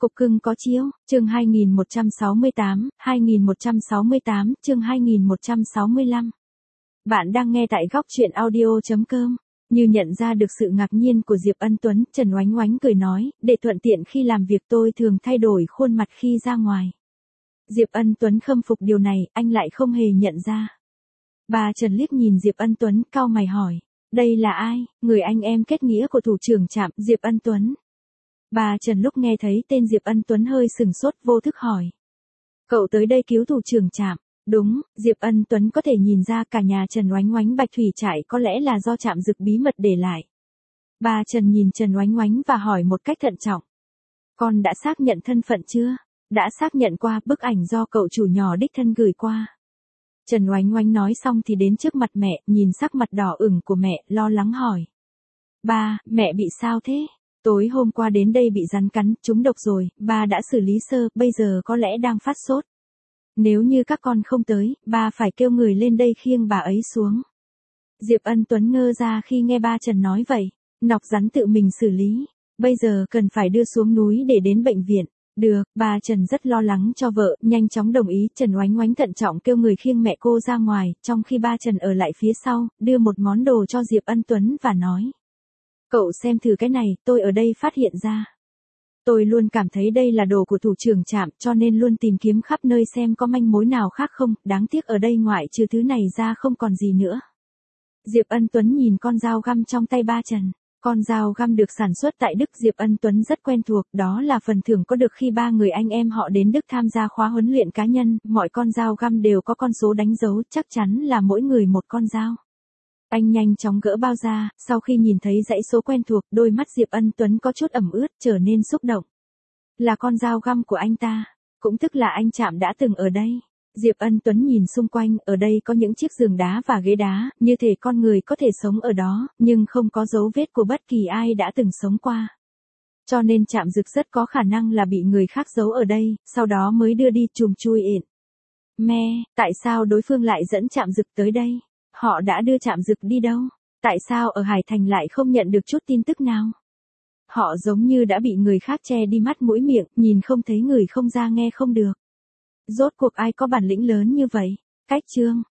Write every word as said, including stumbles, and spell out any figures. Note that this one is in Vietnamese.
Cục cưng có chiếu, chương hai nghìn một trăm sáu mươi tám, hai nghìn một trăm sáu mươi tám, chương hai nghìn một trăm sáu mươi lăm. Bạn đang nghe tại góc truyện audio.com. Như nhận ra được sự ngạc nhiên của Diệp Ân Tuấn, Trần Oánh Oánh cười nói, để thuận tiện khi làm việc tôi thường thay đổi khuôn mặt khi ra ngoài. Diệp Ân Tuấn khâm phục điều này, anh lại không hề nhận ra. Bà Trần liếc nhìn Diệp Ân Tuấn, cau mày hỏi, đây là ai? Người anh em kết nghĩa của thủ trưởng trạm, Diệp Ân Tuấn. Bà Trần lúc nghe thấy tên Diệp Ân Tuấn hơi sừng sốt, vô thức hỏi. Cậu tới đây cứu thủ trưởng trạm? Đúng, Diệp Ân Tuấn có thể nhìn ra cả nhà Trần Oánh Oánh Bạch Thủy Trại có lẽ là do trạm dực bí mật để lại. Bà Trần nhìn Trần Oánh Oánh và hỏi một cách thận trọng. Con đã xác nhận thân phận chưa? Đã xác nhận qua, bức ảnh do cậu chủ nhỏ đích thân gửi qua. Trần Oánh Oánh nói xong thì đến trước mặt mẹ, nhìn sắc mặt đỏ ửng của mẹ, lo lắng hỏi. Ba, mẹ bị sao thế? Tối hôm qua đến đây bị rắn cắn, trúng độc rồi, ba đã xử lý sơ, bây giờ có lẽ đang phát sốt. Nếu như các con không tới, ba phải kêu người lên đây khiêng bà ấy xuống. Diệp Ân Tuấn ngơ ra khi nghe ba Trần nói vậy, nọc rắn tự mình xử lý, bây giờ cần phải đưa xuống núi để đến bệnh viện. Được, bà Trần rất lo lắng cho vợ, nhanh chóng đồng ý. Trần Oánh Oánh thận trọng kêu người khiêng mẹ cô ra ngoài, trong khi ba Trần ở lại phía sau, đưa một món đồ cho Diệp Ân Tuấn và nói. Cậu xem thử cái này, tôi ở đây phát hiện ra. Tôi luôn cảm thấy đây là đồ của thủ trưởng trạm, cho nên luôn tìm kiếm khắp nơi xem có manh mối nào khác không, đáng tiếc ở đây ngoại trừ thứ này ra không còn gì nữa. Diệp Ân Tuấn nhìn con dao găm trong tay ba Trần. Con dao găm được sản xuất tại Đức, Diệp Ân Tuấn rất quen thuộc, đó là phần thưởng có được khi ba người anh em họ đến Đức tham gia khóa huấn luyện cá nhân, mọi con dao găm đều có con số đánh dấu, chắc chắn là mỗi người một con dao. Anh nhanh chóng gỡ bao ra, sau khi nhìn thấy dãy số quen thuộc, đôi mắt Diệp Ân Tuấn có chút ẩm ướt, trở nên xúc động. Là con dao găm của anh ta, cũng tức là anh Trạm đã từng ở đây. Diệp Ân Tuấn nhìn xung quanh, ở đây có những chiếc giường đá và ghế đá, như thể con người có thể sống ở đó, nhưng không có dấu vết của bất kỳ ai đã từng sống qua. Cho nên Trạm Dực rất có khả năng là bị người khác giấu ở đây, sau đó mới đưa đi chùm chui ịn. Mẹ, tại sao đối phương lại dẫn Trạm Dực tới đây? Họ đã đưa Trạm Dực đi đâu? Tại sao ở Hải Thành lại không nhận được chút tin tức nào? Họ giống như đã bị người khác che đi mắt mũi miệng, nhìn không thấy người không ra nghe không được. Rốt cuộc ai có bản lĩnh lớn như vậy? Cách chương.